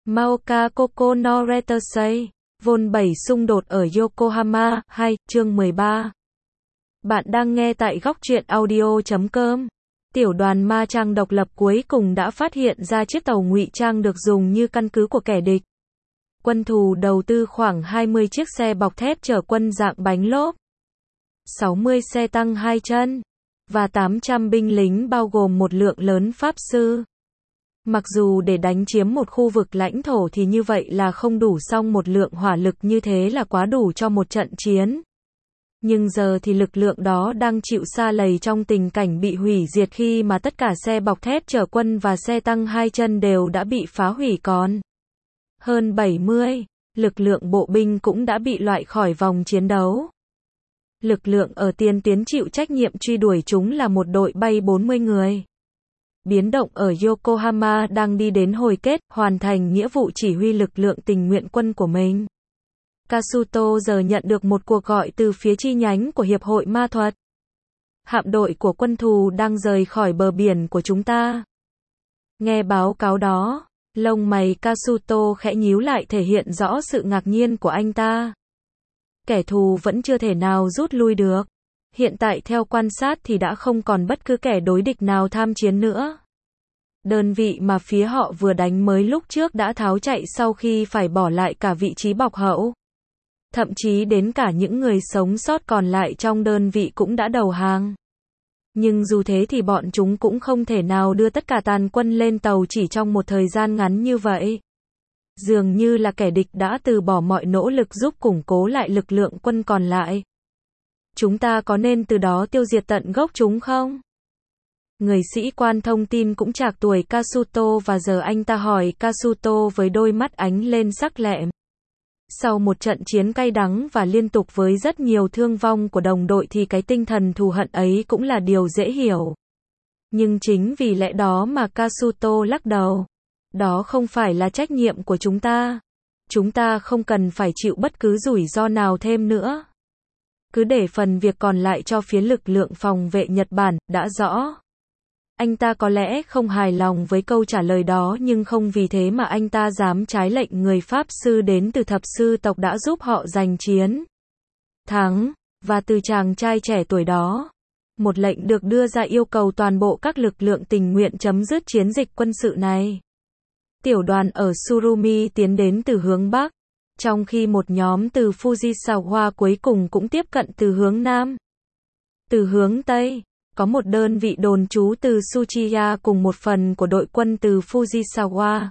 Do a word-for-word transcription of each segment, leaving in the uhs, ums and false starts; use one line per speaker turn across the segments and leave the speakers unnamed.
Maoka Koko no Retasei, Vol bảy xung đột ở Yokohama, hai, chương mười ba. Bạn đang nghe tại góc truyện audio chấm com. Tiểu đoàn ma trang độc lập cuối cùng đã phát hiện ra chiếc tàu ngụy trang được dùng như căn cứ của kẻ địch. Quân thù đầu tư khoảng hai mươi chiếc xe bọc thép chở quân dạng bánh lốp, sáu mươi xe tăng hai chân, và tám trăm binh lính bao gồm một lượng lớn pháp sư. Mặc dù để đánh chiếm một khu vực lãnh thổ thì như vậy là không đủ, song một lượng hỏa lực như thế là quá đủ cho một trận chiến. Nhưng giờ thì lực lượng đó đang chịu sa lầy trong tình cảnh bị hủy diệt khi mà tất cả xe bọc thép chở quân và xe tăng hai chân đều đã bị phá hủy, còn hơn bảy mươi, lực lượng bộ binh cũng đã bị loại khỏi vòng chiến đấu. Lực lượng ở tiền tuyến chịu trách nhiệm truy đuổi chúng là một đội bay bốn mươi người. Biến động ở Yokohama đang đi đến hồi kết, hoàn thành nghĩa vụ chỉ huy lực lượng tình nguyện quân của mình. Kasuto giờ nhận được một cuộc gọi từ phía chi nhánh của Hiệp hội Ma thuật. Hạm đội của quân thù đang rời khỏi bờ biển của chúng ta. Nghe báo cáo đó, lông mày Kasuto khẽ nhíu lại, thể hiện rõ sự ngạc nhiên của anh ta. Kẻ thù vẫn chưa thể nào rút lui được. Hiện tại theo quan sát thì đã không còn bất cứ kẻ đối địch nào tham chiến nữa. Đơn vị mà phía họ vừa đánh mới lúc trước đã tháo chạy sau khi phải bỏ lại cả vị trí bọc hậu. Thậm chí đến cả những người sống sót còn lại trong đơn vị cũng đã đầu hàng. Nhưng dù thế thì bọn chúng cũng không thể nào đưa tất cả tàn quân lên tàu chỉ trong một thời gian ngắn như vậy. Dường như là kẻ địch đã từ bỏ mọi nỗ lực giúp củng cố lại lực lượng quân còn lại. Chúng ta có nên từ đó tiêu diệt tận gốc chúng không? Người sĩ quan thông tin cũng trạc tuổi Kasuto và giờ anh ta hỏi Kasuto với đôi mắt ánh lên sắc lẹm. Sau một trận chiến cay đắng và liên tục với rất nhiều thương vong của đồng đội thì cái tinh thần thù hận ấy cũng là điều dễ hiểu. Nhưng chính vì lẽ đó mà Kasuto lắc đầu. Đó không phải là trách nhiệm của chúng ta. Chúng ta không cần phải chịu bất cứ rủi ro nào thêm nữa. Cứ để phần việc còn lại cho phía lực lượng phòng vệ Nhật Bản, đã rõ. Anh ta có lẽ không hài lòng với câu trả lời đó, nhưng không vì thế mà anh ta dám trái lệnh người Pháp sư đến từ thập sư tộc đã giúp họ giành chiến thắng. Và từ chàng trai trẻ tuổi đó, một lệnh được đưa ra yêu cầu toàn bộ các lực lượng tình nguyện chấm dứt chiến dịch quân sự này. Tiểu đoàn ở Surumi tiến đến từ hướng Bắc, trong khi một nhóm từ Fujisawa cuối cùng cũng tiếp cận từ hướng Nam. Từ hướng Tây, có một đơn vị đồn trú từ Tsuchiya cùng một phần của đội quân từ Fujisawa.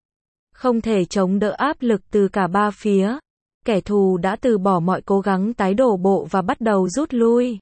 Không thể chống đỡ áp lực từ cả ba phía, kẻ thù đã từ bỏ mọi cố gắng tái đổ bộ và bắt đầu rút lui.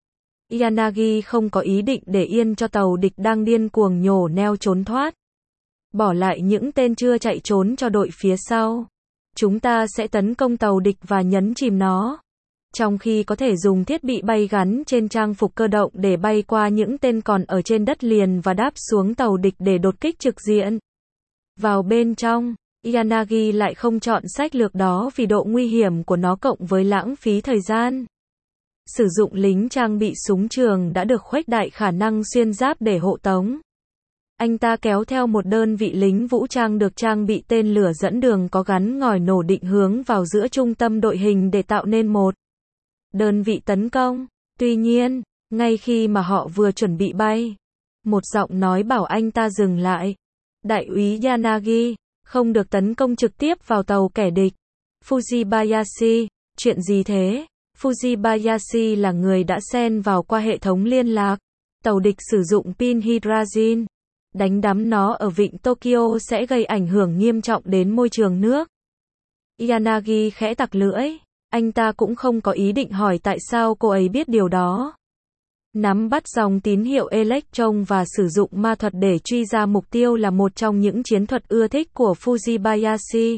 Yanagi không có ý định để yên cho tàu địch đang điên cuồng nhổ neo trốn thoát. Bỏ lại những tên chưa chạy trốn cho đội phía sau. Chúng ta sẽ tấn công tàu địch và nhấn chìm nó. Trong khi có thể dùng thiết bị bay gắn trên trang phục cơ động để bay qua những tên còn ở trên đất liền và đáp xuống tàu địch để đột kích trực diện vào bên trong. Yanagi lại không chọn sách lược đó vì độ nguy hiểm của nó cộng với lãng phí thời gian. Sử dụng lính trang bị súng trường đã được khuếch đại khả năng xuyên giáp để hộ tống. Anh ta kéo theo một đơn vị lính vũ trang được trang bị tên lửa dẫn đường có gắn ngòi nổ định hướng vào giữa trung tâm đội hình để tạo nên một đơn vị tấn công. Tuy nhiên, ngay khi mà họ vừa chuẩn bị bay, một giọng nói bảo anh ta dừng lại. Đại úy Yanagi, không được tấn công trực tiếp vào tàu kẻ địch. Fujibayashi, chuyện gì thế? Fujibayashi là người đã xen vào qua hệ thống liên lạc. Tàu địch sử dụng pin hydrazine. Đánh đắm nó ở vịnh Tokyo sẽ gây ảnh hưởng nghiêm trọng đến môi trường nước. Yanagi khẽ tặc lưỡi. Anh ta cũng không có ý định hỏi tại sao cô ấy biết điều đó. Nắm bắt dòng tín hiệu electron và sử dụng ma thuật để truy ra mục tiêu là một trong những chiến thuật ưa thích của Fujibayashi.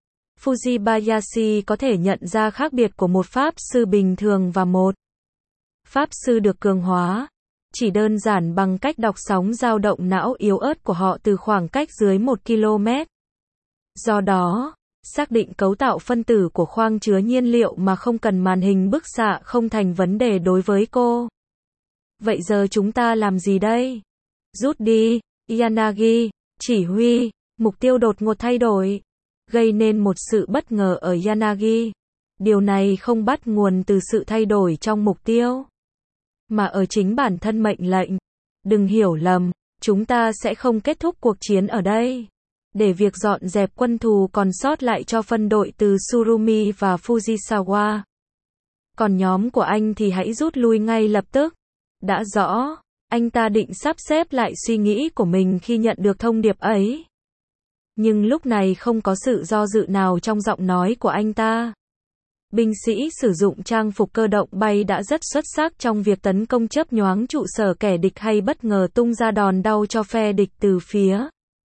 Fujibayashi có thể nhận ra khác biệt của một pháp sư bình thường và một pháp sư được cường hóa. Chỉ đơn giản bằng cách đọc sóng dao động não yếu ớt của họ từ khoảng cách dưới một ki lô mét. Do đó, xác định cấu tạo phân tử của khoang chứa nhiên liệu mà không cần màn hình bức xạ không thành vấn đề đối với cô. Vậy giờ chúng ta làm gì đây? Rút đi, Yanagi, chỉ huy, mục tiêu đột ngột thay đổi. gây nên một sự bất ngờ ở Yanagi. Điều này không bắt nguồn từ sự thay đổi trong mục tiêu, mà ở chính bản thân mệnh lệnh. Đừng hiểu lầm, chúng ta sẽ không kết thúc cuộc chiến ở đây. Để việc dọn dẹp quân thù còn sót lại cho phân đội từ Tsurumi và Fujisawa. Còn nhóm của anh thì hãy rút lui ngay lập tức. Đã rõ, anh ta định sắp xếp lại suy nghĩ của mình khi nhận được thông điệp ấy. Nhưng lúc này không có sự do dự nào trong giọng nói của anh ta. Binh sĩ sử dụng trang phục cơ động bay đã rất xuất sắc trong việc tấn công chớp nhoáng trụ sở kẻ địch hay bất ngờ tung ra đòn đau cho phe địch từ phía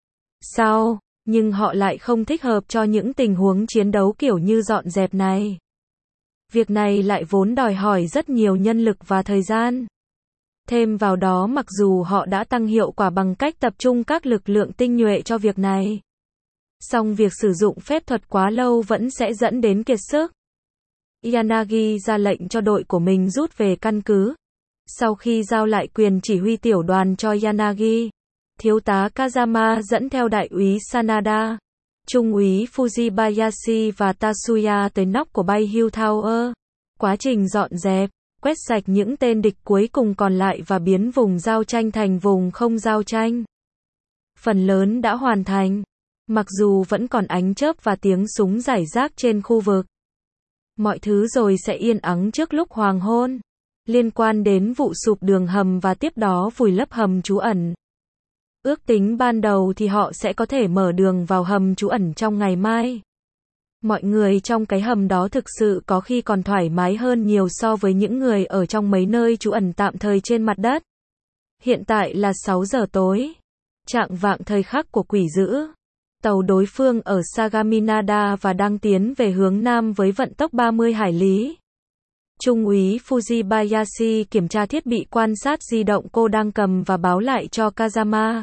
sau, nhưng họ lại không thích hợp cho những tình huống chiến đấu kiểu như dọn dẹp này. Việc này lại vốn đòi hỏi rất nhiều nhân lực và thời gian. Thêm vào đó, mặc dù họ đã tăng hiệu quả bằng cách tập trung các lực lượng tinh nhuệ cho việc này, song việc sử dụng phép thuật quá lâu vẫn sẽ dẫn đến kiệt sức. Yanagi ra lệnh cho đội của mình rút về căn cứ. Sau khi giao lại quyền chỉ huy tiểu đoàn cho Yanagi, thiếu tá Kazama dẫn theo đại úy Sanada, trung úy Fujibayashi và Tatsuya tới nóc của Bay Hill Tower. Quá trình dọn dẹp, quét sạch những tên địch cuối cùng còn lại và biến vùng giao tranh thành vùng không giao tranh, phần lớn đã hoàn thành. Mặc dù vẫn còn ánh chớp và tiếng súng rải rác trên khu vực, mọi thứ rồi sẽ yên ắng trước lúc hoàng hôn. Liên quan đến vụ sụp đường hầm và tiếp đó vùi lấp hầm trú ẩn, ước tính ban đầu thì họ sẽ có thể mở đường vào hầm trú ẩn trong ngày mai. Mọi người trong cái hầm đó thực sự có khi còn thoải mái hơn nhiều so với những người ở trong mấy nơi trú ẩn tạm thời trên mặt đất. Hiện tại là sáu giờ tối, chạng vạng thời khắc của quỷ dữ. Tàu đối phương ở Sagaminada và đang tiến về hướng nam với vận tốc ba mươi hải lý. Trung úy Fujibayashi kiểm tra thiết bị quan sát di động cô đang cầm và báo lại cho Kazama.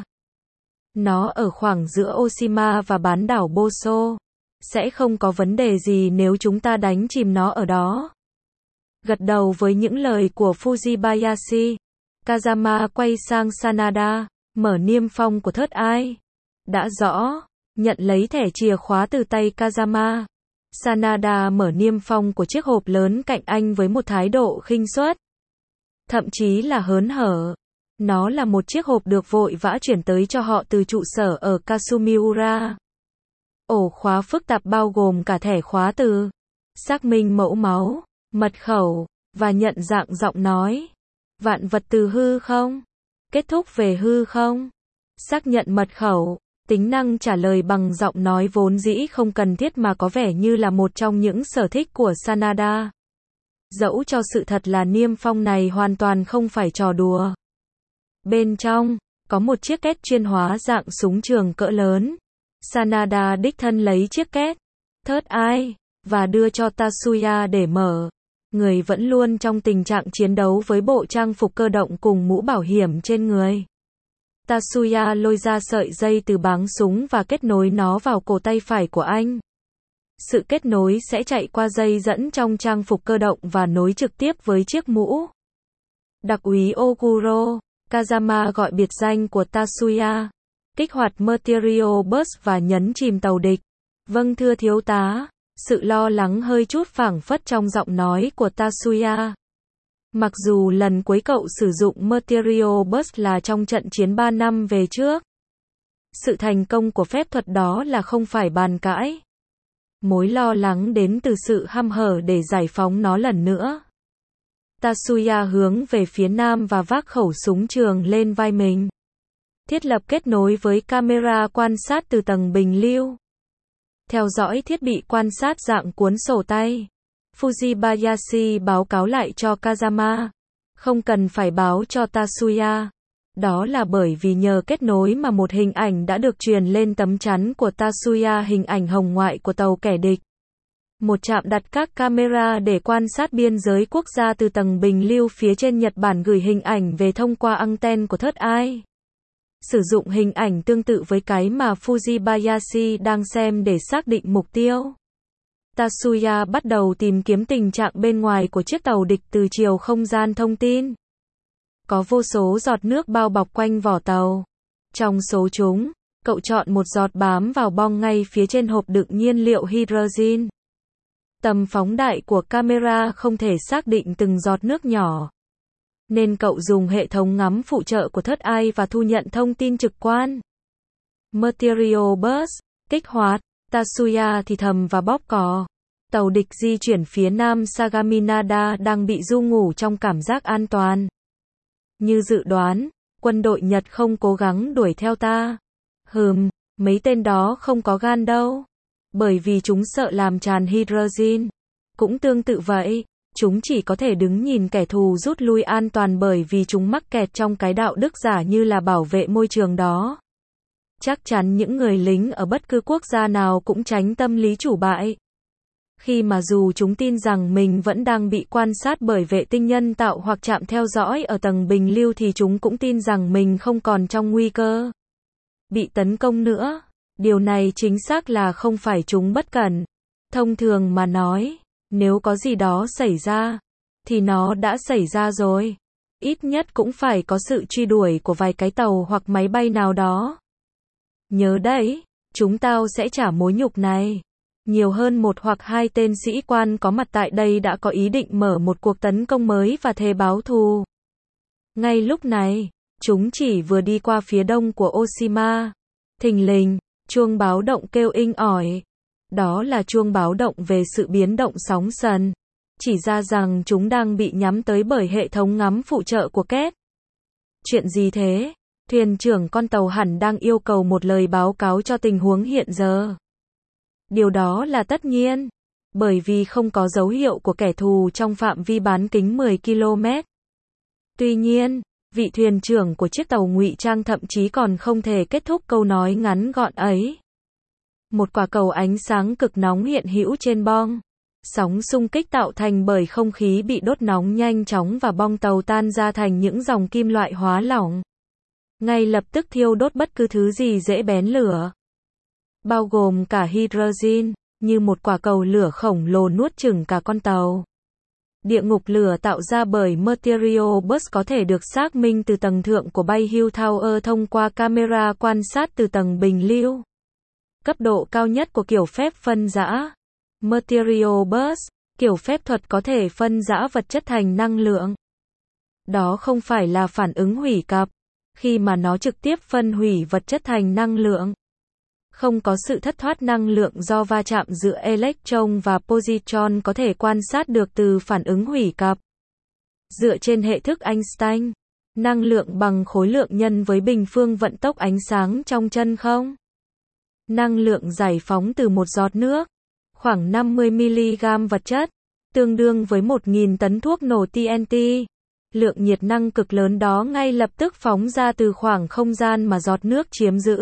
Nó ở khoảng giữa Oshima và bán đảo Boso. Sẽ không có vấn đề gì nếu chúng ta đánh chìm nó ở đó. Gật đầu với những lời của Fujibayashi, Kazama quay sang Sanada, mở niêm phong của thớt ai. Đã rõ, nhận lấy thẻ chìa khóa từ tay Kazama. Sanada mở niêm phong của chiếc hộp lớn cạnh anh với một thái độ khinh suất, thậm chí là hớn hở. Nó là một chiếc hộp được vội vã chuyển tới cho họ từ trụ sở ở Kasumiura. Ổ khóa phức tạp bao gồm cả thẻ khóa từ, xác minh mẫu máu, mật khẩu, và nhận dạng giọng nói. Vạn vật từ hư không? Kết thúc về hư không? Xác nhận mật khẩu. Tính năng trả lời bằng giọng nói vốn dĩ không cần thiết mà có vẻ như là một trong những sở thích của Sanada. Dẫu cho sự thật là niêm phong này hoàn toàn không phải trò đùa. Bên trong, có một chiếc két chuyên hóa dạng súng trường cỡ lớn. Sanada đích thân lấy chiếc két, thớt ai, và đưa cho Tatsuya để mở. Người vẫn luôn trong tình trạng chiến đấu với bộ trang phục cơ động cùng mũ bảo hiểm trên người. Tatsuya lôi ra sợi dây từ báng súng và kết nối nó vào cổ tay phải của anh. Sự kết nối sẽ chạy qua dây dẫn trong trang phục cơ động và nối trực tiếp với chiếc mũ. Đặc úy Oguro, Kazama gọi biệt danh của Tatsuya. Kích hoạt Material Burst và nhấn chìm tàu địch. Vâng thưa thiếu tá. Sự lo lắng hơi chút phảng phất trong giọng nói của Tatsuya. Mặc dù lần cuối cậu sử dụng Material Burst là trong trận chiến ba năm về trước. Sự thành công của phép thuật đó là không phải bàn cãi. Mối lo lắng đến từ sự hăm hở để giải phóng nó lần nữa. Tatsuya hướng về phía nam và vác khẩu súng trường lên vai mình. Thiết lập kết nối với camera quan sát từ tầng bình lưu. Theo dõi thiết bị quan sát dạng cuốn sổ tay. Fujibayashi báo cáo lại cho Kazama. Không cần phải báo cho Tatsuya. Đó là bởi vì nhờ kết nối mà một hình ảnh đã được truyền lên tấm chắn của Tatsuya, hình ảnh hồng ngoại của tàu kẻ địch. Một trạm đặt các camera để quan sát biên giới quốc gia từ tầng bình lưu phía trên Nhật Bản gửi hình ảnh về thông qua anten của thớt ai. Sử dụng hình ảnh tương tự với cái mà Fujibayashi đang xem để xác định mục tiêu. Tatsuya bắt đầu tìm kiếm tình trạng bên ngoài của chiếc tàu địch từ chiều không gian thông tin. Có vô số giọt nước bao bọc quanh vỏ tàu. Trong số chúng, Cậu chọn một giọt bám vào bong ngay phía trên hộp đựng nhiên liệu hydrogen. Tầm phóng đại của camera không thể xác định từng giọt nước nhỏ, nên cậu dùng hệ thống ngắm phụ trợ của Third Eye và thu nhận thông tin trực quan. Material Bus, kích hoạt, Tatsuya thì thầm và bóp cò. Tàu địch di chuyển phía nam Sagaminada đang bị du ngủ trong cảm giác an toàn. Như dự đoán, quân đội Nhật không cố gắng đuổi theo ta. Hừm, mấy tên đó không có gan đâu. Bởi vì chúng sợ làm tràn hydrogen. Cũng tương tự vậy, chúng chỉ có thể đứng nhìn kẻ thù rút lui an toàn bởi vì chúng mắc kẹt trong cái đạo đức giả như là bảo vệ môi trường đó. Chắc chắn những người lính ở bất cứ quốc gia nào cũng tránh tâm lý chủ bại. Khi mà dù chúng tin rằng mình vẫn đang bị quan sát bởi vệ tinh nhân tạo hoặc trạm theo dõi ở tầng bình lưu thì chúng cũng tin rằng mình không còn trong nguy cơ bị tấn công nữa. Điều này chính xác là không phải chúng bất cẩn. Thông thường mà nói, nếu có gì đó xảy ra, thì nó đã xảy ra rồi. Ít nhất cũng phải có sự truy đuổi của vài cái tàu hoặc máy bay nào đó. Nhớ đấy, chúng tao sẽ trả mối nhục này. Nhiều hơn một hoặc hai tên sĩ quan có mặt tại đây đã có ý định mở một cuộc tấn công mới và thề báo thù. Ngay lúc này, chúng chỉ vừa đi qua phía đông của Oshima. Thình lình, chuông báo động kêu inh ỏi. Đó là chuông báo động về sự biến động sóng sần. Chỉ ra rằng chúng đang bị nhắm tới bởi hệ thống ngắm phụ trợ của Kết. Chuyện gì thế? Thuyền trưởng con tàu hẳn đang yêu cầu một lời báo cáo cho tình huống hiện giờ. Điều đó là tất nhiên, bởi vì không có dấu hiệu của kẻ thù trong phạm vi bán kính mười ki lô mét. Tuy nhiên, vị thuyền trưởng của chiếc tàu ngụy trang thậm chí còn không thể kết thúc câu nói ngắn gọn ấy. Một quả cầu ánh sáng cực nóng hiện hữu trên bong. Sóng xung kích tạo thành bởi không khí bị đốt nóng nhanh chóng và bong tàu tan ra thành những dòng kim loại hóa lỏng. Ngay lập tức thiêu đốt bất cứ thứ gì dễ bén lửa. Bao gồm cả hydrogen, như một quả cầu lửa khổng lồ nuốt chửng cả con tàu. Địa ngục lửa tạo ra bởi Material Bus có thể được xác minh từ tầng thượng của Bayview Tower thông qua camera quan sát từ tầng bình lưu. Cấp độ cao nhất của kiểu phép phân rã. Material Bus, kiểu phép thuật có thể phân rã vật chất thành năng lượng. Đó không phải là phản ứng hủy cặp, khi mà nó trực tiếp phân hủy vật chất thành năng lượng. Không có sự thất thoát năng lượng do va chạm giữa electron và positron có thể quan sát được từ phản ứng hủy cặp. Dựa trên hệ thức Einstein, năng lượng bằng khối lượng nhân với bình phương vận tốc ánh sáng trong chân không. Năng lượng giải phóng từ một giọt nước, khoảng năm mươi mi-li-gam vật chất, tương đương với một nghìn tấn thuốc nổ T N T. Lượng nhiệt năng cực lớn đó ngay lập tức phóng ra từ khoảng không gian mà giọt nước chiếm giữ.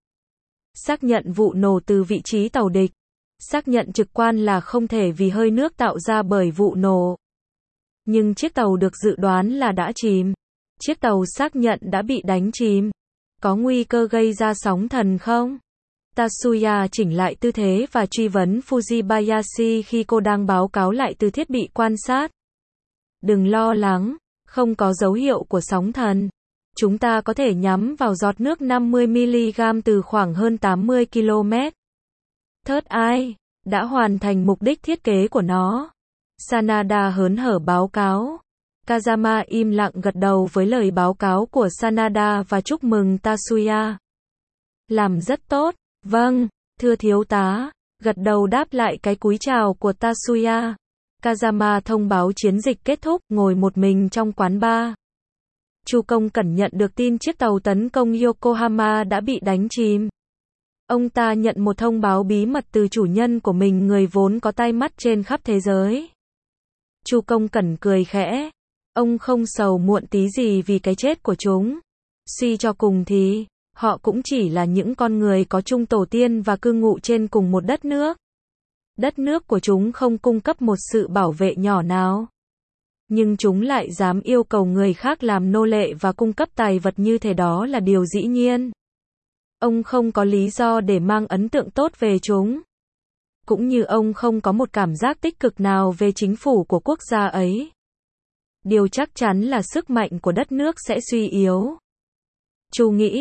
Xác nhận vụ nổ từ vị trí tàu địch. Xác nhận trực quan là không thể vì hơi nước tạo ra bởi vụ nổ. Nhưng chiếc tàu được dự đoán là đã chìm. Chiếc tàu xác nhận đã bị đánh chìm. Có nguy cơ gây ra sóng thần không? Tatsuya chỉnh lại tư thế và truy vấn Fujibayashi khi cô đang báo cáo lại từ thiết bị quan sát. Đừng lo lắng, không có dấu hiệu của sóng thần. Chúng ta có thể nhắm vào giọt nước năm mươi mi-li-gam từ khoảng hơn tám mươi ki lô mét. Third Eye đã hoàn thành mục đích thiết kế của nó. Sanada hớn hở báo cáo. Kazama im lặng gật đầu với lời báo cáo của Sanada và chúc mừng Tatsuya. Làm rất tốt. Vâng, thưa thiếu tá. Gật đầu đáp lại cái cúi chào của Tatsuya. Kazama thông báo chiến dịch kết thúc, ngồi một mình trong quán bar. Chu Công Cẩn nhận được tin chiếc tàu tấn công Yokohama đã bị đánh chìm. Ông ta nhận một thông báo bí mật từ chủ nhân của mình, người vốn có tai mắt trên khắp thế giới. Chu Công Cẩn cười khẽ. Ông không sầu muộn tí gì vì cái chết của chúng. Suy cho cùng thì, họ cũng chỉ là những con người có chung tổ tiên và cư ngụ trên cùng một đất nước. Đất nước của chúng không cung cấp một sự bảo vệ nhỏ nào. Nhưng chúng lại dám yêu cầu người khác làm nô lệ và cung cấp tài vật như thế, đó là điều dĩ nhiên. Ông không có lý do để mang ấn tượng tốt về chúng. Cũng như ông không có một cảm giác tích cực nào về chính phủ của quốc gia ấy. Điều chắc chắn là sức mạnh của đất nước sẽ suy yếu. Chu nghĩ,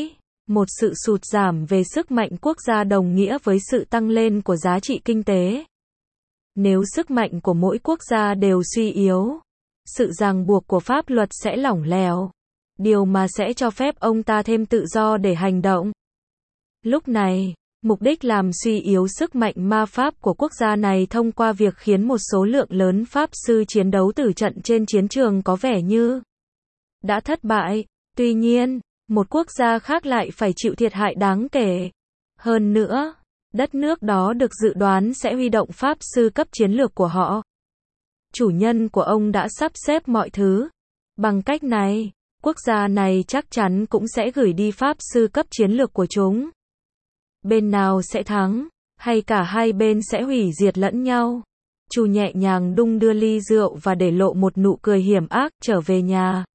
Một sự sụt giảm về sức mạnh quốc gia đồng nghĩa với sự tăng lên của giá trị kinh tế. Nếu sức mạnh của mỗi quốc gia đều suy yếu, sự ràng buộc của pháp luật sẽ lỏng lẻo, điều mà sẽ cho phép ông ta thêm tự do để hành động. Lúc này, mục đích làm suy yếu sức mạnh ma pháp của quốc gia này thông qua việc khiến một số lượng lớn pháp sư chiến đấu tử trận trên chiến trường có vẻ như đã thất bại. Tuy nhiên, một quốc gia khác lại phải chịu thiệt hại đáng kể. Hơn nữa, đất nước đó được dự đoán sẽ huy động pháp sư cấp chiến lược của họ. Chủ nhân của ông đã sắp xếp mọi thứ. Bằng cách này, quốc gia này chắc chắn cũng sẽ gửi đi pháp sư cấp chiến lược của chúng. Bên nào sẽ thắng, hay cả hai bên sẽ hủy diệt lẫn nhau. Chu nhẹ nhàng đung đưa ly rượu và để lộ một nụ cười hiểm ác, trở về nhà.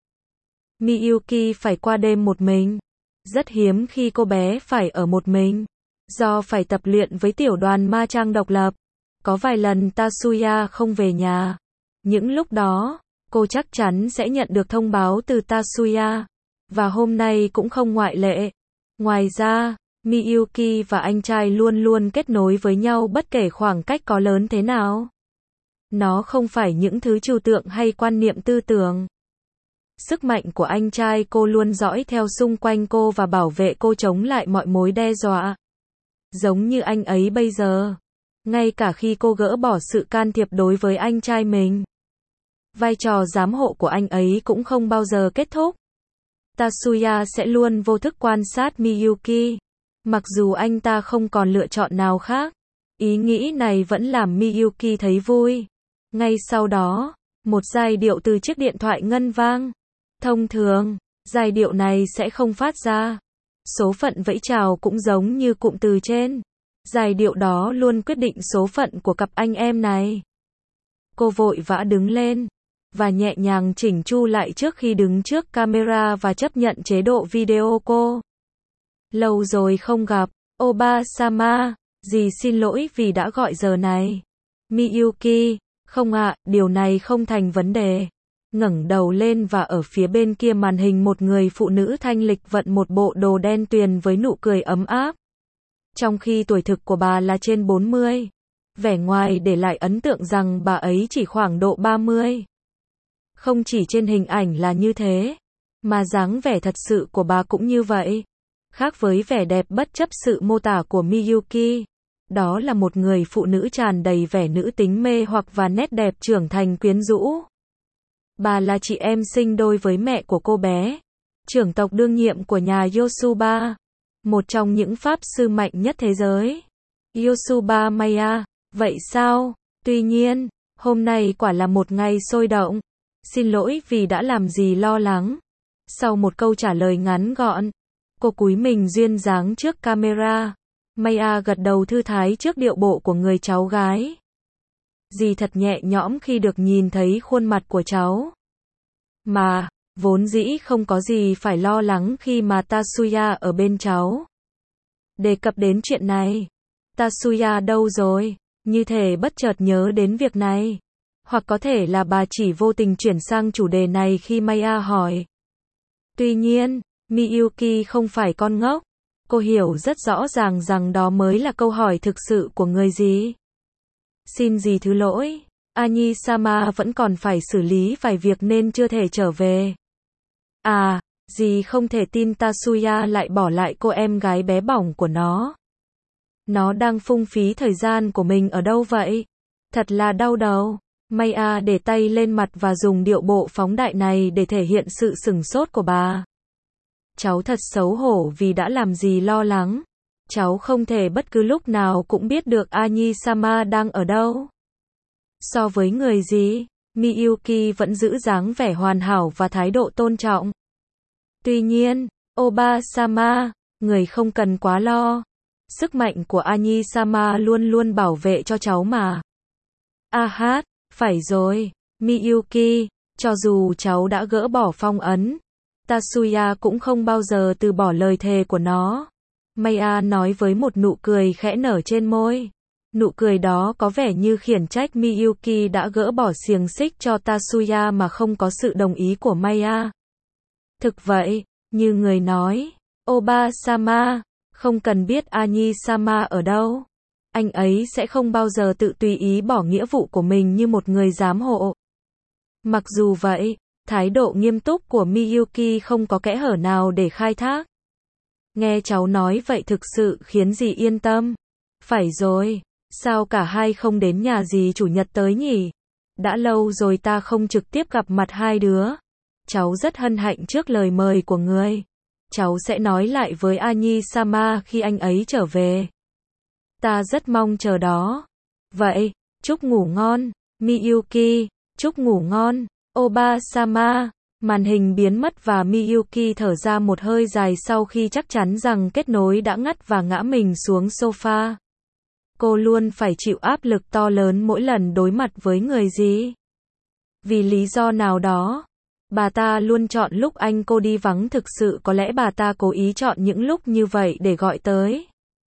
Miyuki phải qua đêm một mình. Rất hiếm khi cô bé phải ở một mình. Do phải tập luyện với tiểu đoàn ma trang độc lập. Có vài lần Tatsuya không về nhà. Những lúc đó, cô chắc chắn sẽ nhận được thông báo từ Tatsuya. Và hôm nay cũng không ngoại lệ. Ngoài ra, Miyuki và anh trai luôn luôn kết nối với nhau bất kể khoảng cách có lớn thế nào. Nó không phải những thứ trừu tượng hay quan niệm tư tưởng. Sức mạnh của anh trai cô luôn dõi theo xung quanh cô và bảo vệ cô chống lại mọi mối đe dọa. Giống như anh ấy bây giờ. Ngay cả khi cô gỡ bỏ sự can thiệp đối với anh trai mình. Vai trò giám hộ của anh ấy cũng không bao giờ kết thúc. Tatsuya sẽ luôn vô thức quan sát Miyuki. Mặc dù anh ta không còn lựa chọn nào khác. Ý nghĩ này vẫn làm Miyuki thấy vui. Ngay sau đó, một giai điệu từ chiếc điện thoại ngân vang. Thông thường, giai điệu này sẽ không phát ra. Số phận vẫy chào cũng giống như cụm từ trên. Giai điệu đó luôn quyết định số phận của cặp anh em này. Cô vội vã đứng lên và nhẹ nhàng chỉnh chu lại trước khi đứng trước camera và chấp nhận chế độ video cô. Lâu rồi không gặp, Oba-sama, dì xin lỗi vì đã gọi giờ này. Miyuki, không ạ, điều này không thành vấn đề. Ngẩng đầu lên và ở phía bên kia màn hình một người phụ nữ thanh lịch vận một bộ đồ đen tuyền với nụ cười ấm áp. Trong khi tuổi thực của bà là trên bốn mươi. Vẻ ngoài để lại ấn tượng rằng bà ấy chỉ khoảng độ ba mươi. Không chỉ trên hình ảnh là như thế, mà dáng vẻ thật sự của bà cũng như vậy. Khác với vẻ đẹp bất chấp sự mô tả của Miyuki, đó là một người phụ nữ tràn đầy vẻ nữ tính mê hoặc và nét đẹp trưởng thành quyến rũ. Bà là chị em sinh đôi với mẹ của cô bé, trưởng tộc đương nhiệm của nhà Yosuba, một trong những pháp sư mạnh nhất thế giới. Yosuba Maya, vậy sao? Tuy nhiên, hôm nay quả là một ngày sôi động. Xin lỗi vì đã làm gì lo lắng. Sau một câu trả lời ngắn gọn, cô cúi mình duyên dáng trước camera. Maya gật đầu thư thái trước điệu bộ của người cháu gái. Dì thật nhẹ nhõm khi được nhìn thấy khuôn mặt của cháu. Mà, vốn dĩ không có gì phải lo lắng khi mà Tatsuya ở bên cháu. Đề cập đến chuyện này, Tatsuya đâu rồi? Như thể bất chợt nhớ đến việc này. Hoặc có thể là bà chỉ vô tình chuyển sang chủ đề này khi Maya hỏi. Tuy nhiên, Miyuki không phải con ngốc. Cô hiểu rất rõ ràng rằng đó mới là câu hỏi thực sự của người dì. Xin dì thứ lỗi, Anyi-sama vẫn còn phải xử lý vài việc nên chưa thể trở về. À, dì không thể tin Tatsuya lại bỏ lại cô em gái bé bỏng của nó. Nó đang phung phí thời gian của mình ở đâu vậy? Thật là đau đầu. Maya để tay lên mặt và dùng điệu bộ phóng đại này để thể hiện sự sửng sốt của bà. Cháu thật xấu hổ vì đã làm gì lo lắng. Cháu không thể bất cứ lúc nào cũng biết được Anyi-sama đang ở đâu. So với người gì, Miyuki vẫn giữ dáng vẻ hoàn hảo và thái độ tôn trọng. Tuy nhiên, Oba-sama, người không cần quá lo. Sức mạnh của Anyi-sama luôn luôn bảo vệ cho cháu mà. A hát, phải rồi, Miyuki, cho dù cháu đã gỡ bỏ phong ấn, Tatsuya cũng không bao giờ từ bỏ lời thề của nó. Maya nói với một nụ cười khẽ nở trên môi. Nụ cười đó có vẻ như khiển trách Miyuki đã gỡ bỏ xiềng xích cho Tatsuya mà không có sự đồng ý của Maya. Thực vậy, như người nói, Oba-sama, không cần biết Anyi-sama ở đâu. Anh ấy sẽ không bao giờ tự tùy ý bỏ nghĩa vụ của mình như một người giám hộ. Mặc dù vậy, thái độ nghiêm túc của Miyuki không có kẽ hở nào để khai thác. Nghe cháu nói vậy thực sự khiến dì yên tâm. Phải rồi, sao cả hai không đến nhà dì chủ nhật tới nhỉ? Đã lâu rồi ta không trực tiếp gặp mặt hai đứa. Cháu rất hân hạnh trước lời mời của người. Cháu sẽ nói lại với Anyi-sama khi anh ấy trở về. Ta rất mong chờ đó. Vậy, chúc ngủ ngon, Miyuki, chúc ngủ ngon, Oba-sama. Màn hình biến mất và Miyuki thở ra một hơi dài sau khi chắc chắn rằng kết nối đã ngắt và ngã mình xuống sofa. Cô luôn phải chịu áp lực to lớn mỗi lần đối mặt với người gì. Vì lý do nào đó, bà ta luôn chọn lúc anh cô đi vắng, thực sự có lẽ bà ta cố ý chọn những lúc như vậy để gọi tới.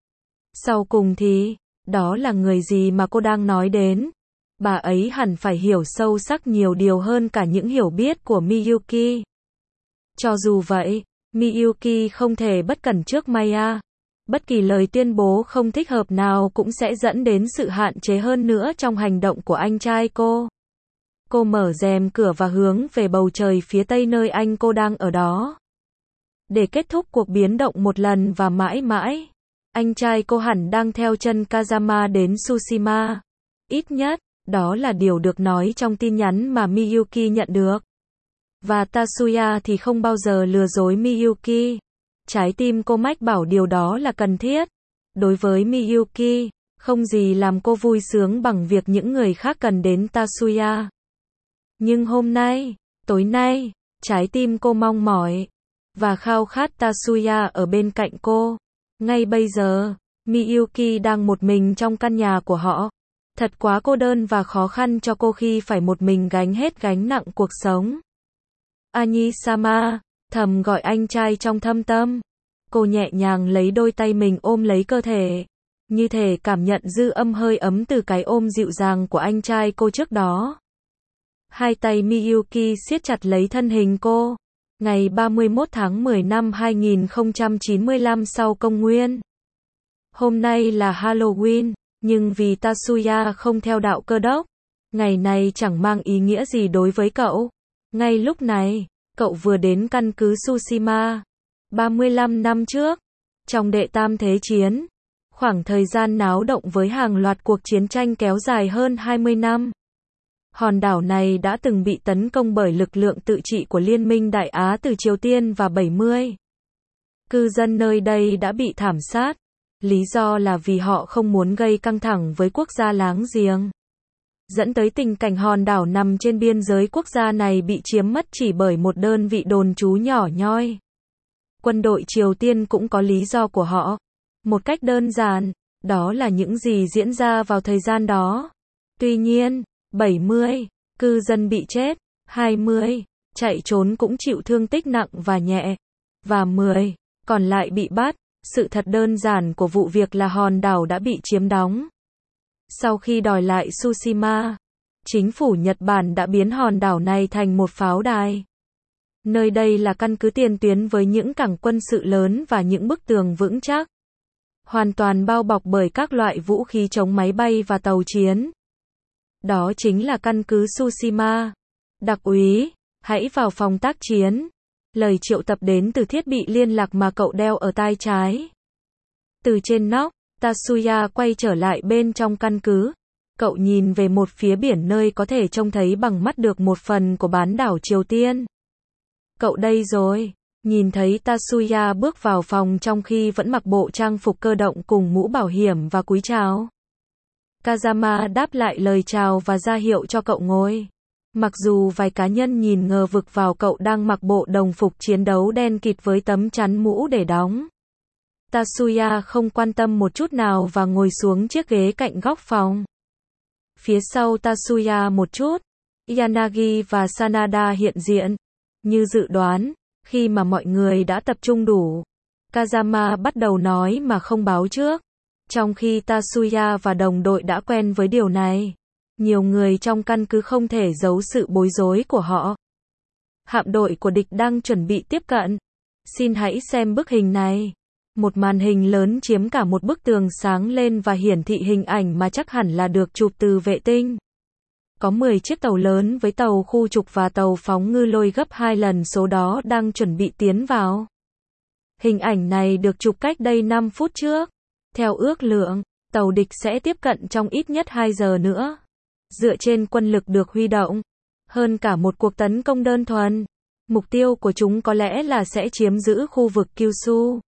Sau cùng thì, đó là người gì mà cô đang nói đến? Bà ấy hẳn phải hiểu sâu sắc nhiều điều hơn cả những hiểu biết của Miyuki. Cho dù vậy, Miyuki không thể bất cẩn trước Maya. Bất kỳ lời tuyên bố không thích hợp nào cũng sẽ dẫn đến sự hạn chế hơn nữa trong hành động của anh trai cô. Cô mở rèm cửa và hướng về bầu trời phía tây nơi anh cô đang ở đó. Để kết thúc cuộc biến động một lần và mãi mãi, anh trai cô hẳn đang theo chân Kazama đến Tsushima. Ít nhất, đó là điều được nói trong tin nhắn mà Miyuki nhận được. Và Tatsuya thì không bao giờ lừa dối Miyuki. Trái tim cô mách bảo điều đó là cần thiết. Đối với Miyuki, không gì làm cô vui sướng bằng việc những người khác cần đến Tatsuya. Nhưng hôm nay, tối nay, trái tim cô mong mỏi và khao khát Tatsuya ở bên cạnh cô. Ngay bây giờ, Miyuki đang một mình trong căn nhà của họ. Thật quá cô đơn và khó khăn cho cô khi phải một mình gánh hết gánh nặng cuộc sống. Anyi-sama, thầm gọi anh trai trong thâm tâm. Cô nhẹ nhàng lấy đôi tay mình ôm lấy cơ thể, như thể cảm nhận dư âm hơi ấm từ cái ôm dịu dàng của anh trai cô trước đó. Hai tay Miyuki siết chặt lấy thân hình cô. Ngày ba mươi mốt tháng mười năm hai nghìn không trăm chín mươi lăm sau công nguyên. Hôm nay là Halloween, nhưng vì Tatsuya không theo đạo Cơ đốc, ngày này chẳng mang ý nghĩa gì đối với cậu. Ngay lúc này, cậu vừa đến căn cứ Tsushima. ba mươi lăm năm trước, trong Đệ Tam Thế Chiến, khoảng thời gian náo động với hàng loạt cuộc chiến tranh kéo dài hơn hai mươi năm. Hòn đảo này đã từng bị tấn công bởi lực lượng tự trị của Liên minh Đại Á từ Triều Tiên và bảy mươi. Cư dân nơi đây đã bị thảm sát. Lý do là vì họ không muốn gây căng thẳng với quốc gia láng giềng. Dẫn tới tình cảnh hòn đảo nằm trên biên giới quốc gia này bị chiếm mất chỉ bởi một đơn vị đồn trú nhỏ nhoi. Quân đội Triều Tiên cũng có lý do của họ. Một cách đơn giản, đó là những gì diễn ra vào thời gian đó. Tuy nhiên, bảy mươi cư dân bị chết, hai mươi chạy trốn cũng chịu thương tích nặng và nhẹ, và mười còn lại bị bắt. Sự thật đơn giản của vụ việc là hòn đảo đã bị chiếm đóng. Sau khi đòi lại Tsushima, chính phủ Nhật Bản đã biến hòn đảo này thành một pháo đài. Nơi đây là căn cứ tiền tuyến với những cảng quân sự lớn và những bức tường vững chắc, hoàn toàn bao bọc bởi các loại vũ khí chống máy bay và tàu chiến. Đó chính là căn cứ Tsushima. Đặc úy, hãy vào phòng tác chiến. Lời triệu tập đến từ thiết bị liên lạc mà cậu đeo ở tai trái. Từ trên nóc, Tatsuya quay trở lại bên trong căn cứ. Cậu nhìn về một phía biển nơi có thể trông thấy bằng mắt được một phần của bán đảo Triều Tiên. Cậu đây rồi. Nhìn thấy Tatsuya bước vào phòng trong khi vẫn mặc bộ trang phục cơ động cùng mũ bảo hiểm và cúi chào. Kazama đáp lại lời chào và ra hiệu cho cậu ngồi. Mặc dù vài cá nhân nhìn ngờ vực vào cậu đang mặc bộ đồng phục chiến đấu đen kịt với tấm chắn mũ để đóng. Tatsuya không quan tâm một chút nào và ngồi xuống chiếc ghế cạnh góc phòng. Phía sau Tatsuya một chút, Yanagi và Sanada hiện diện. Như dự đoán, khi mà mọi người đã tập trung đủ, Kazama bắt đầu nói mà không báo trước. Trong khi Tatsuya và đồng đội đã quen với điều này, nhiều người trong căn cứ không thể giấu sự bối rối của họ. Hạm đội của địch đang chuẩn bị tiếp cận. Xin hãy xem bức hình này. Một màn hình lớn chiếm cả một bức tường sáng lên và hiển thị hình ảnh mà chắc hẳn là được chụp từ vệ tinh. Có mười chiếc tàu lớn với tàu khu trục và tàu phóng ngư lôi gấp hai lần số đó đang chuẩn bị tiến vào. Hình ảnh này được chụp cách đây năm phút trước. Theo ước lượng, tàu địch sẽ tiếp cận trong ít nhất hai giờ nữa. Dựa trên quân lực được huy động, hơn cả một cuộc tấn công đơn thuần, mục tiêu của chúng có lẽ là sẽ chiếm giữ khu vực Kyushu,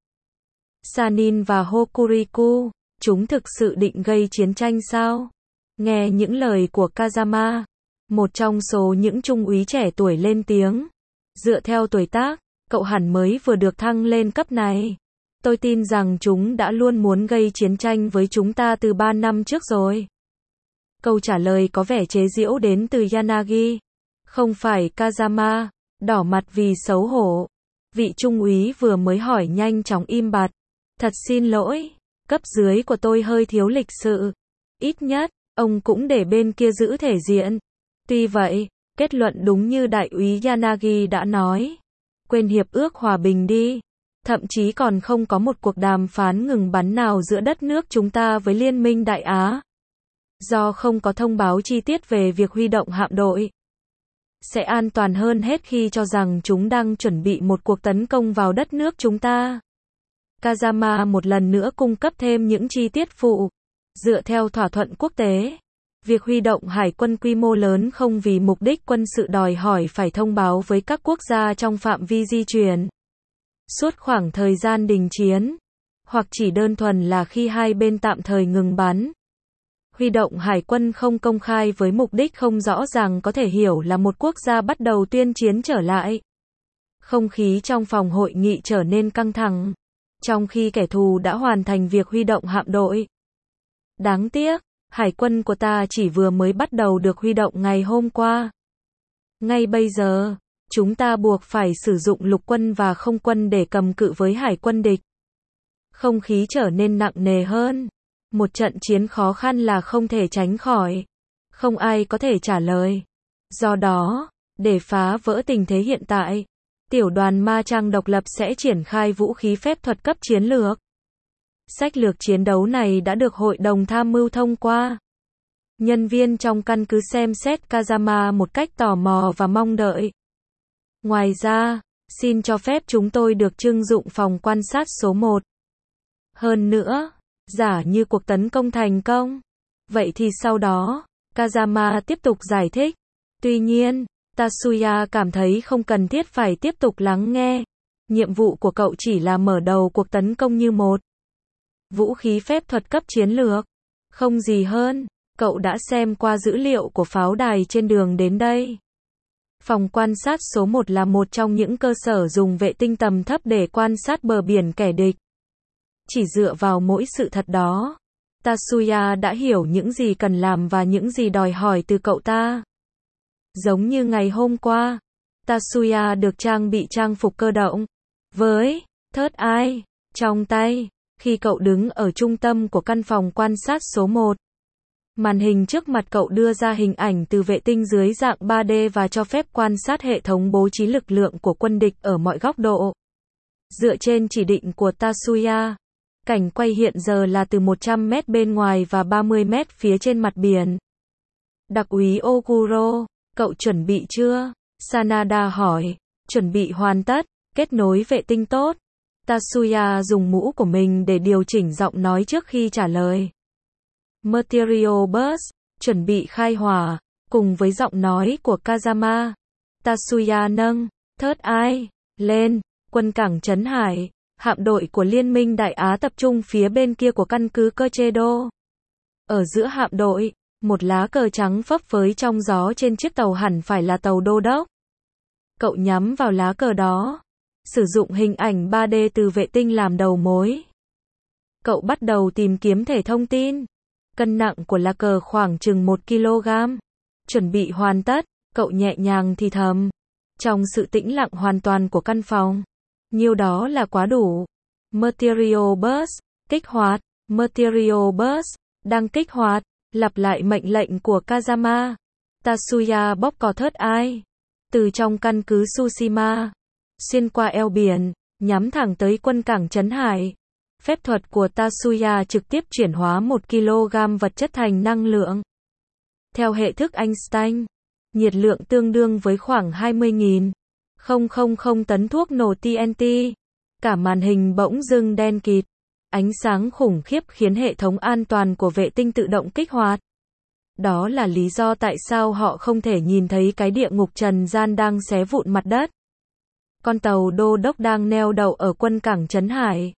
Sanin và Hokuriku. Chúng thực sự định gây chiến tranh sao? Nghe những lời của Kazama, một trong số những trung úy trẻ tuổi lên tiếng. Dựa theo tuổi tác, cậu hẳn mới vừa được thăng lên cấp này. Tôi tin rằng chúng đã luôn muốn gây chiến tranh với chúng ta từ ba năm trước rồi. Câu trả lời có vẻ chế giễu đến từ Yanagi. Không phải Kazama, đỏ mặt vì xấu hổ. Vị trung úy vừa mới hỏi nhanh chóng im bặt. Thật xin lỗi, cấp dưới của tôi hơi thiếu lịch sự. Ít nhất, ông cũng để bên kia giữ thể diện. Tuy vậy, kết luận đúng như đại úy Yanagi đã nói. Quên hiệp ước hòa bình đi. Thậm chí còn không có một cuộc đàm phán ngừng bắn nào giữa đất nước chúng ta với Liên minh Đại Á. Do không có thông báo chi tiết về việc huy động hạm đội. Sẽ an toàn hơn hết khi cho rằng chúng đang chuẩn bị một cuộc tấn công vào đất nước chúng ta. Kazama một lần nữa cung cấp thêm những chi tiết phụ. Dựa theo thỏa thuận quốc tế, việc huy động hải quân quy mô lớn không vì mục đích quân sự đòi hỏi phải thông báo với các quốc gia trong phạm vi di chuyển. Suốt khoảng thời gian đình chiến, hoặc chỉ đơn thuần là khi hai bên tạm thời ngừng bắn. Huy động hải quân không công khai với mục đích không rõ ràng có thể hiểu là một quốc gia bắt đầu tuyên chiến trở lại. Không khí trong phòng hội nghị trở nên căng thẳng, trong khi kẻ thù đã hoàn thành việc huy động hạm đội. Đáng tiếc, hải quân của ta chỉ vừa mới bắt đầu được huy động ngày hôm qua. Ngay bây giờ, chúng ta buộc phải sử dụng lục quân và không quân để cầm cự với hải quân địch. Không khí trở nên nặng nề hơn. Một trận chiến khó khăn là không thể tránh khỏi. Không ai có thể trả lời. Do đó, để phá vỡ tình thế hiện tại, tiểu đoàn ma trang độc lập sẽ triển khai vũ khí phép thuật cấp chiến lược. Sách lược chiến đấu này đã được Hội đồng Tham mưu thông qua. Nhân viên trong căn cứ xem xét Kazama một cách tò mò và mong đợi. Ngoài ra, xin cho phép chúng tôi được trưng dụng phòng quan sát số một. Hơn nữa, giả như cuộc tấn công thành công, vậy thì sau đó, Kazama tiếp tục giải thích. Tuy nhiên, Tatsuya cảm thấy không cần thiết phải tiếp tục lắng nghe. Nhiệm vụ của cậu chỉ là mở đầu cuộc tấn công như một vũ khí phép thuật cấp chiến lược. Không gì hơn, cậu đã xem qua dữ liệu của pháo đài trên đường đến đây. Phòng quan sát số một là một trong những cơ sở dùng vệ tinh tầm thấp để quan sát bờ biển kẻ địch. Chỉ dựa vào mỗi sự thật đó, Tatsuya đã hiểu những gì cần làm và những gì đòi hỏi từ cậu ta. Giống như ngày hôm qua, Tatsuya được trang bị trang phục cơ động, với third eye trong tay, khi cậu đứng ở trung tâm của căn phòng quan sát số một. Màn hình trước mặt cậu đưa ra hình ảnh từ vệ tinh dưới dạng ba D và cho phép quan sát hệ thống bố trí lực lượng của quân địch ở mọi góc độ. Dựa trên chỉ định của Tatsuya, cảnh quay hiện giờ là từ một trăm mét bên ngoài và ba mươi mét phía trên mặt biển. Đặc úy Oguro, cậu chuẩn bị chưa? Sanada hỏi. Chuẩn bị hoàn tất, kết nối vệ tinh tốt. Tatsuya dùng mũ của mình để điều chỉnh giọng nói trước khi trả lời. Material Bus, chuẩn bị khai hỏa, cùng với giọng nói của Kazama. Tatsuya nâng third eye lên, quân cảng Trấn Hải, hạm đội của Liên minh Đại Á tập trung phía bên kia của căn cứ Kochedo. Ở giữa hạm đội, một lá cờ trắng phấp phới trong gió trên chiếc tàu hẳn phải là tàu đô đốc. Cậu nhắm vào lá cờ đó, sử dụng hình ảnh ba D từ vệ tinh làm đầu mối. Cậu bắt đầu tìm kiếm thể thông tin. Cân nặng của lá cờ khoảng chừng một ki lô gam. Chuẩn bị hoàn tất, cậu nhẹ nhàng thì thầm. Trong sự tĩnh lặng hoàn toàn của căn phòng. Nhiêu đó là quá đủ. Material Bus, kích hoạt. Material Bus, đang kích hoạt. Lặp lại mệnh lệnh của Kazama. Tatsuya bóp cò third eye. Từ trong căn cứ Tsushima, xuyên qua eo biển, nhắm thẳng tới quân cảng Trấn Hải. Phép thuật của Tatsuya trực tiếp chuyển hóa một ki lô gam vật chất thành năng lượng. Theo hệ thức Einstein, nhiệt lượng tương đương với khoảng hai mươi nghìn tấn thuốc nổ T N T. Cả màn hình bỗng dưng đen kịt. Ánh sáng khủng khiếp khiến hệ thống an toàn của vệ tinh tự động kích hoạt. Đó là lý do tại sao họ không thể nhìn thấy cái địa ngục trần gian đang xé vụn mặt đất. Con tàu đô đốc đang neo đậu ở quân cảng Trấn Hải.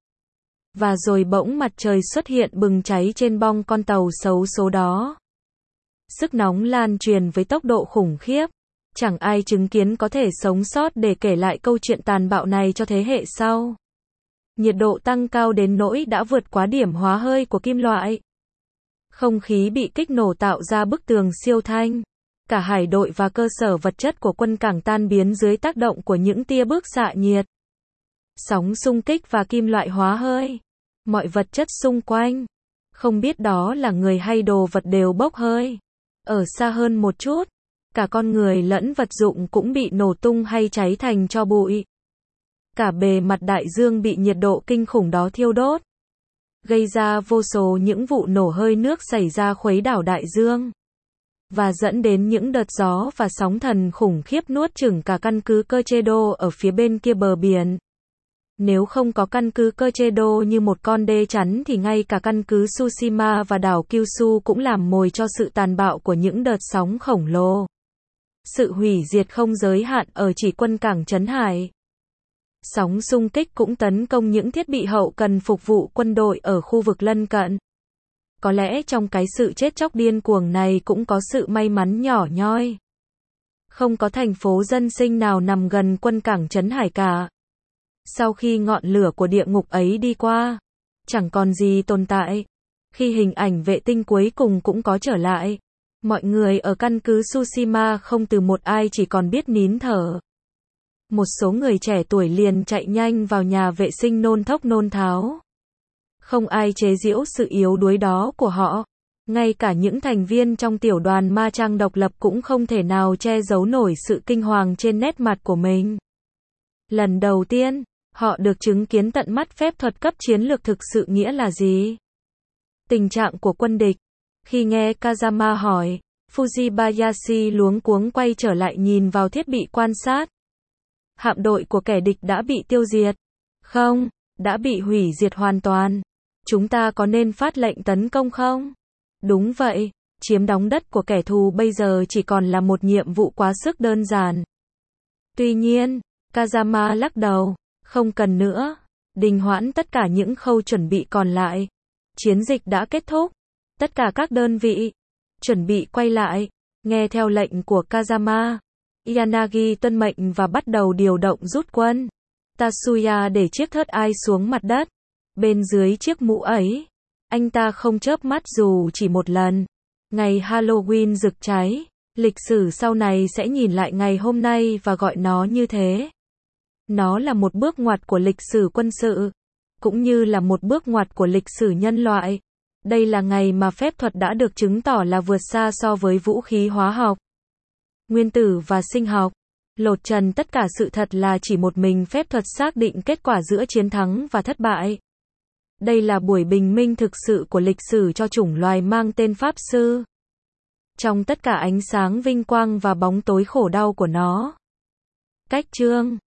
Và rồi bỗng mặt trời xuất hiện bừng cháy trên bong con tàu xấu số đó. Sức nóng lan truyền với tốc độ khủng khiếp. Chẳng ai chứng kiến có thể sống sót để kể lại câu chuyện tàn bạo này cho thế hệ sau. Nhiệt độ tăng cao đến nỗi đã vượt quá điểm hóa hơi của kim loại. Không khí bị kích nổ tạo ra bức tường siêu thanh. Cả hải đội và cơ sở vật chất của quân cảng tan biến dưới tác động của những tia bức xạ nhiệt. Sóng xung kích và kim loại hóa hơi. Mọi vật chất xung quanh, không biết đó là người hay đồ vật đều bốc hơi. Ở xa hơn một chút, cả con người lẫn vật dụng cũng bị nổ tung hay cháy thành tro bụi. Cả bề mặt đại dương bị nhiệt độ kinh khủng đó thiêu đốt, gây ra vô số những vụ nổ hơi nước xảy ra khuấy đảo đại dương, và dẫn đến những đợt gió và sóng thần khủng khiếp nuốt chửng cả căn cứ Kochedo ở phía bên kia bờ biển. Nếu không có căn cứ Kochedo như một con đê chắn thì ngay cả căn cứ Tsushima và đảo Kyushu cũng làm mồi cho sự tàn bạo của những đợt sóng khổng lồ. Sự hủy diệt không giới hạn ở chỉ quân cảng Trấn Hải. Sóng xung kích cũng tấn công những thiết bị hậu cần phục vụ quân đội ở khu vực lân cận. Có lẽ trong cái sự chết chóc điên cuồng này cũng có sự may mắn nhỏ nhoi. Không có thành phố dân sinh nào nằm gần quân cảng Trấn Hải cả. Sau khi ngọn lửa của địa ngục ấy đi qua, chẳng còn gì tồn tại. Khi hình ảnh vệ tinh cuối cùng cũng có trở lại, mọi người ở căn cứ Tsushima không từ một ai chỉ còn biết nín thở. Một số người trẻ tuổi liền chạy nhanh vào nhà vệ sinh nôn thốc nôn tháo. Không ai chế giễu sự yếu đuối đó của họ. Ngay cả những thành viên trong tiểu đoàn ma trang độc lập cũng không thể nào che giấu nổi sự kinh hoàng trên nét mặt của mình. Lần đầu tiên, họ được chứng kiến tận mắt phép thuật cấp chiến lược thực sự nghĩa là gì. Tình trạng của quân địch. Khi nghe Kazama hỏi, Fujibayashi luống cuống quay trở lại nhìn vào thiết bị quan sát. Hạm đội của kẻ địch đã bị tiêu diệt. Không, đã bị hủy diệt hoàn toàn. Chúng ta có nên phát lệnh tấn công không? Đúng vậy, chiếm đóng đất của kẻ thù bây giờ chỉ còn là một nhiệm vụ quá sức đơn giản. Tuy nhiên, Kazama lắc đầu, không cần nữa. Đình hoãn tất cả những khâu chuẩn bị còn lại. Chiến dịch đã kết thúc. Tất cả các đơn vị chuẩn bị quay lại, nghe theo lệnh của Kazama. Yanagi tuân mệnh và bắt đầu điều động rút quân. Tatsuya để chiếc thớt ai xuống mặt đất. Bên dưới chiếc mũ ấy, anh ta không chớp mắt dù chỉ một lần. Ngày Halloween rực cháy, lịch sử sau này sẽ nhìn lại ngày hôm nay và gọi nó như thế. Nó là một bước ngoặt của lịch sử quân sự, cũng như là một bước ngoặt của lịch sử nhân loại. Đây là ngày mà phép thuật đã được chứng tỏ là vượt xa so với vũ khí hóa học, nguyên tử và sinh học. Lột trần tất cả sự thật là chỉ một mình phép thuật xác định kết quả giữa chiến thắng và thất bại. Đây là buổi bình minh thực sự của lịch sử cho chủng loài mang tên Pháp Sư. Trong tất cả ánh sáng vinh quang và bóng tối khổ đau của nó. Cách chương